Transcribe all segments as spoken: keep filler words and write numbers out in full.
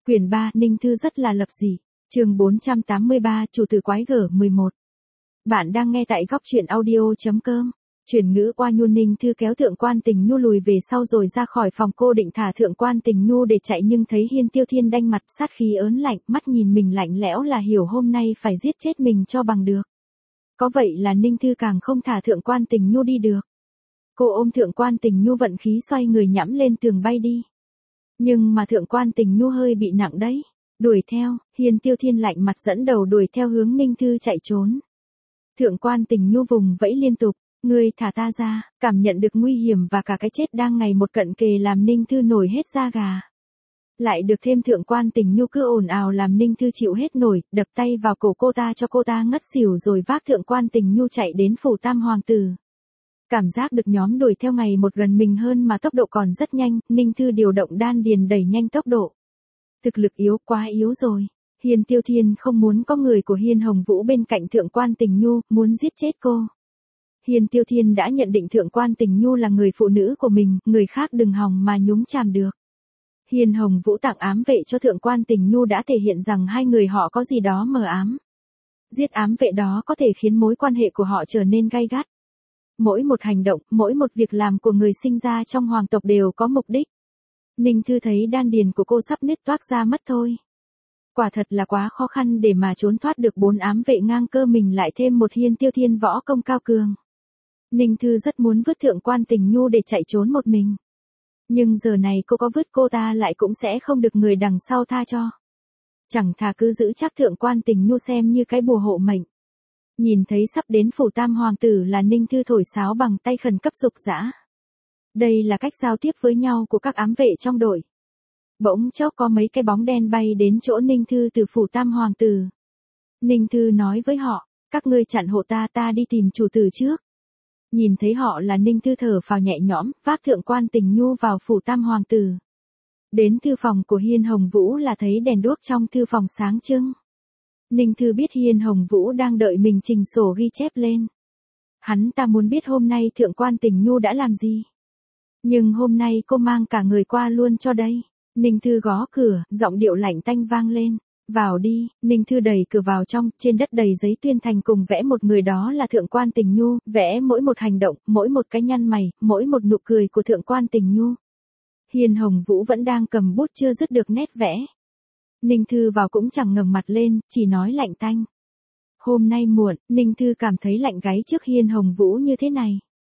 Quyển ba, Ninh Thư rất là lập dị. Chương bốn trăm tám mươi ba, Chủ tử quái gở mười một. Bạn đang nghe tại góc truyện audio chấm com. Chuyển ngữ qua Nhu. Ninh Thư kéo Thượng Quan Tình Nhu lùi về sau rồi ra khỏi phòng. Cô định thả Thượng Quan Tình Nhu để chạy nhưng thấy Hiên Tiêu Thiên đanh mặt, sát khí ớn lạnh, mắt nhìn mình lạnh lẽo là hiểu hôm nay phải giết chết mình cho bằng được. Có vậy là Ninh Thư càng không thả Thượng Quan Tình Nhu đi được. Cô ôm Thượng Quan Tình Nhu vận khí xoay người nhẫm lên tường bay đi. Nhưng mà Thượng Quan Tình Nhu hơi bị nặng đấy. Đuổi theo, Hiên Tiêu Thiên lạnh mặt dẫn đầu đuổi theo hướng Ninh Thư chạy trốn. Thượng Quan Tình Nhu vùng vẫy liên tục, ngươi thả ta ra, cảm nhận được nguy hiểm và cả cái chết đang ngày một cận kề làm Ninh Thư nổi hết da gà. Lại được thêm Thượng Quan Tình Nhu cứ ồn ào làm Ninh Thư chịu hết nổi, đập tay vào cổ cô ta cho cô ta ngất xỉu rồi vác Thượng Quan Tình Nhu chạy đến phủ Tam Hoàng Tử. Cảm giác được nhóm đuổi theo ngày một gần mình hơn mà tốc độ còn rất nhanh, Ninh Thư điều động đan điền đẩy nhanh tốc độ. Thực lực yếu, quá yếu rồi. Hiên Tiêu Thiên không muốn có người của Hiên Hồng Vũ bên cạnh Thượng Quan Tình Nhu, muốn giết chết cô. Hiên Tiêu Thiên đã nhận định Thượng Quan Tình Nhu là người phụ nữ của mình, người khác đừng hòng mà nhúng chàm được. Hiên Hồng Vũ tặng ám vệ cho Thượng Quan Tình Nhu đã thể hiện rằng hai người họ có gì đó mờ ám. Giết ám vệ đó có thể khiến mối quan hệ của họ trở nên gay gắt. Mỗi một hành động, mỗi một việc làm của người sinh ra trong hoàng tộc đều có mục đích. Ninh Thư thấy đan điền của cô sắp nứt toác ra mất thôi. Quả thật là quá khó khăn để mà trốn thoát được bốn ám vệ ngang cơ mình lại thêm một Hiên Tiêu Thiên võ công cao cường. Ninh Thư rất muốn vứt Thượng Quan Tình Nhu để chạy trốn một mình. Nhưng giờ này cô có vứt cô ta lại cũng sẽ không được người đằng sau tha cho. Chẳng thà cứ giữ chắc Thượng Quan Tình Nhu xem như cái bùa hộ mệnh. Nhìn thấy sắp đến phủ Tam Hoàng Tử là Ninh Thư thổi sáo bằng tay khẩn cấp dục dã. Đây là cách giao tiếp với nhau của các ám vệ trong đội. Bỗng chốc có mấy cái bóng đen bay đến chỗ Ninh Thư từ phủ Tam Hoàng Tử. Ninh Thư nói với họ, các ngươi chặn hộ ta, ta đi tìm chủ tử trước. Nhìn thấy họ là Ninh Thư thở phào nhẹ nhõm, vác Thượng Quan Tình Nhu vào phủ Tam Hoàng Tử. Đến thư phòng của Hiên Hồng Vũ là thấy đèn đuốc trong thư phòng sáng trưng. Ninh Thư biết Hiên Hồng Vũ đang đợi mình trình sổ ghi chép lên. Hắn ta muốn biết hôm nay Thượng Quan Tình Nhu đã làm gì. Nhưng hôm nay cô mang cả người qua luôn cho đây. Ninh Thư gõ cửa, giọng điệu lạnh tanh vang lên. Vào đi. Ninh Thư đẩy cửa vào trong, trên đất đầy giấy tuyên thành cùng vẽ một người đó là Thượng Quan Tình Nhu, vẽ mỗi một hành động, mỗi một cái nhăn mày, mỗi một nụ cười của Thượng Quan Tình Nhu. Hiên Hồng Vũ vẫn đang cầm bút chưa dứt được nét vẽ. Ninh Thư vào cũng chẳng ngẩng mặt lên, chỉ nói lạnh tanh. Hôm nay muộn, Ninh Thư cảm thấy lạnh gáy trước Hiên Hồng Vũ như thế này.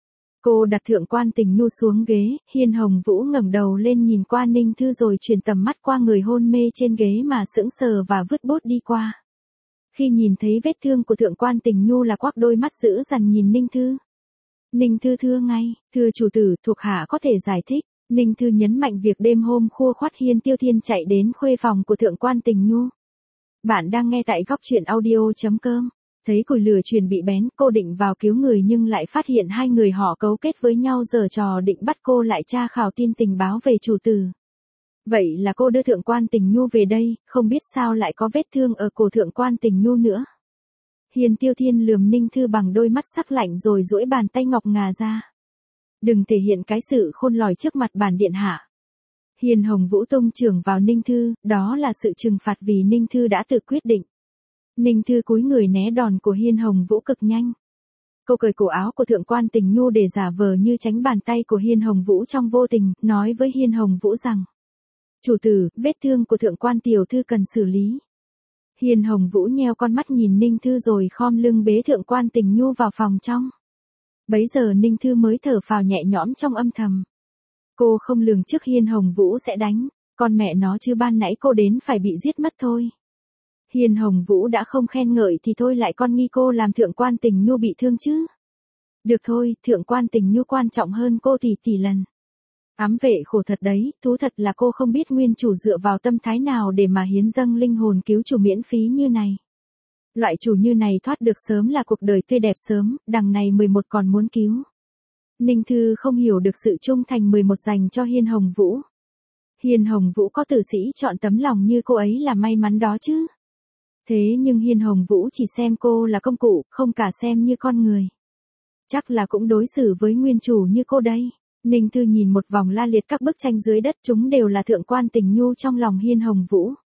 Cô đặt Thượng Quan Tình Nhu xuống ghế, Hiên Hồng Vũ ngẩng đầu lên nhìn qua Ninh Thư rồi chuyển tầm mắt qua người hôn mê trên ghế mà sững sờ và vứt bút đi qua. Khi nhìn thấy vết thương của Thượng Quan Tình Nhu là quắc đôi mắt dữ dằn nhìn Ninh Thư. Ninh Thư thưa ngay, thưa chủ tử, thuộc hạ có thể giải thích. Ninh Thư nhấn mạnh việc đêm hôm khua khoắt Hiên Tiêu Thiên chạy đến khuê phòng của Thượng Quan Tình Nhu. Bạn đang nghe tại góc truyện audio chấm com. Thấy củi lửa truyền bị bén, cô định vào cứu người nhưng lại phát hiện hai người họ cấu kết với nhau giở trò định bắt cô lại tra khảo tin tình báo về chủ tử. Vậy là cô đưa Thượng Quan Tình Nhu về đây, không biết sao lại có vết thương ở cổ Thượng Quan Tình Nhu nữa. Hiên Tiêu Thiên lườm Ninh Thư bằng đôi mắt sắc lạnh rồi duỗi bàn tay ngọc ngà ra. Đừng thể hiện cái sự khôn lỏi trước mặt bản điện hạ. Hiên Hồng Vũ tung chưởng vào Ninh Thư, đó là sự trừng phạt vì Ninh Thư đã tự quyết định. Ninh Thư cúi người né đòn của Hiên Hồng Vũ cực nhanh. Cô cởi cổ áo của Thượng Quan Tình Nhu để giả vờ như tránh bàn tay của Hiên Hồng Vũ trong vô tình, nói với Hiên Hồng Vũ rằng: Chủ tử, vết thương của Thượng Quan tiểu thư cần xử lý. Hiên Hồng Vũ nheo con mắt nhìn Ninh Thư rồi khom lưng bế Thượng Quan Tình Nhu vào phòng trong. Bấy giờ Ninh Thư mới thở phào nhẹ nhõm trong âm thầm. Cô không lường trước Hiên Hồng Vũ sẽ đánh, con mẹ nó chứ ban nãy cô đến phải bị giết mất thôi. Hiên Hồng Vũ đã không khen ngợi thì thôi lại con nghi cô làm Thượng Quan Tình Nhu bị thương chứ. Được thôi, Thượng Quan Tình Nhu quan trọng hơn cô tỷ tỷ lần. Ám vệ khổ thật đấy, thú thật là cô không biết nguyên chủ dựa vào tâm thái nào để mà hiến dâng linh hồn cứu chủ miễn phí như này. Loại chủ như này thoát được sớm là cuộc đời tươi đẹp sớm, đằng này mười một còn muốn cứu. Ninh Thư không hiểu được sự trung thành mười một dành cho Hiên Hồng Vũ. Hiên Hồng Vũ có tử sĩ chọn tấm lòng như cô ấy là may mắn đó chứ. Thế nhưng Hiên Hồng Vũ chỉ xem cô là công cụ, không cả xem như con người. Chắc là cũng đối xử với nguyên chủ như cô đây. Ninh Thư nhìn một vòng la liệt các bức tranh dưới đất, chúng đều là Thượng Quan Tình Nhu trong lòng Hiên Hồng Vũ.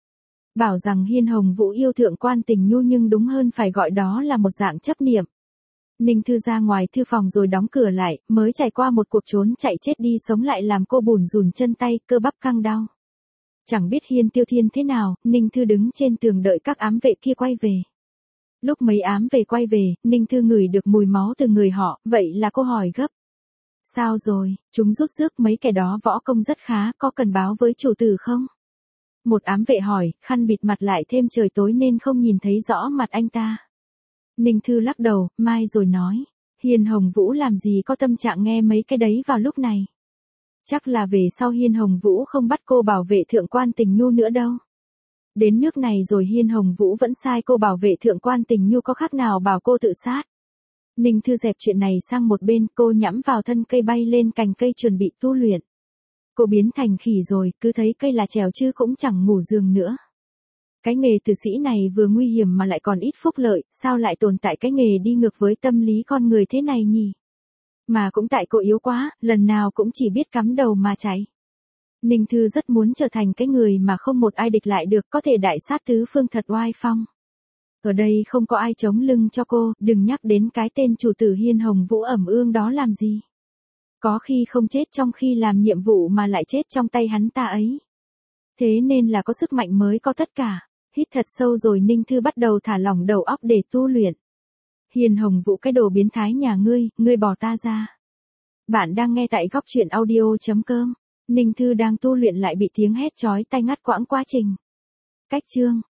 Bảo rằng Hiên Hồng Vũ yêu thượng quan tình nhu nhưng đúng hơn phải gọi đó là một dạng chấp niệm. Ninh Thư ra ngoài thư phòng rồi đóng cửa lại, mới trải qua một cuộc trốn chạy chết đi sống lại làm cô bùn rùn chân tay, cơ bắp căng đau. Chẳng biết Hiên Tiêu Thiên thế nào, Ninh Thư đứng trên tường đợi các ám vệ kia quay về. Lúc mấy ám về quay về, Ninh Thư ngửi được mùi máu từ người họ, vậy là cô hỏi gấp. Sao rồi, chúng rút rước mấy kẻ đó võ công rất khá, có cần báo với chủ tử không? Một ám vệ hỏi, khăn bịt mặt lại thêm trời tối nên không nhìn thấy rõ mặt anh ta. Ninh Thư lắc đầu, mai rồi nói. Hiên Hồng Vũ làm gì có tâm trạng nghe mấy cái đấy vào lúc này. Chắc là về sau Hiên Hồng Vũ không bắt cô bảo vệ thượng quan tình nhu nữa đâu. Đến nước này rồi Hiên Hồng Vũ vẫn sai cô bảo vệ thượng quan tình nhu có khác nào bảo cô tự sát. Ninh Thư dẹp chuyện này sang một bên, cô nhắm vào thân cây bay lên cành cây chuẩn bị tu luyện. Cô biến thành khỉ rồi, cứ thấy cây là trèo chứ cũng chẳng ngủ giường nữa. Cái nghề tử sĩ này vừa nguy hiểm mà lại còn ít phúc lợi, sao lại tồn tại cái nghề đi ngược với tâm lý con người thế này nhỉ? Mà cũng tại cô yếu quá, lần nào cũng chỉ biết cắm đầu mà chạy. Ninh Thư rất muốn trở thành cái người mà không một ai địch lại được, có thể đại sát tứ phương thật oai phong. Ở đây không có ai chống lưng cho cô, đừng nhắc đến cái tên chủ tử Hiên Hồng Vũ ẩm ương đó làm gì. Có khi không chết trong khi làm nhiệm vụ mà lại chết trong tay hắn ta ấy. Thế nên là có sức mạnh mới có tất cả. Hít thật sâu rồi Ninh Thư bắt đầu thả lỏng đầu óc để tu luyện. Hiên Hồng Vũ cái đồ biến thái nhà ngươi, ngươi bỏ ta ra. Bạn đang nghe tại góc truyện audio chấm com. Ninh Thư đang tu luyện lại bị tiếng hét chói tai ngắt quãng quá trình. Cách chương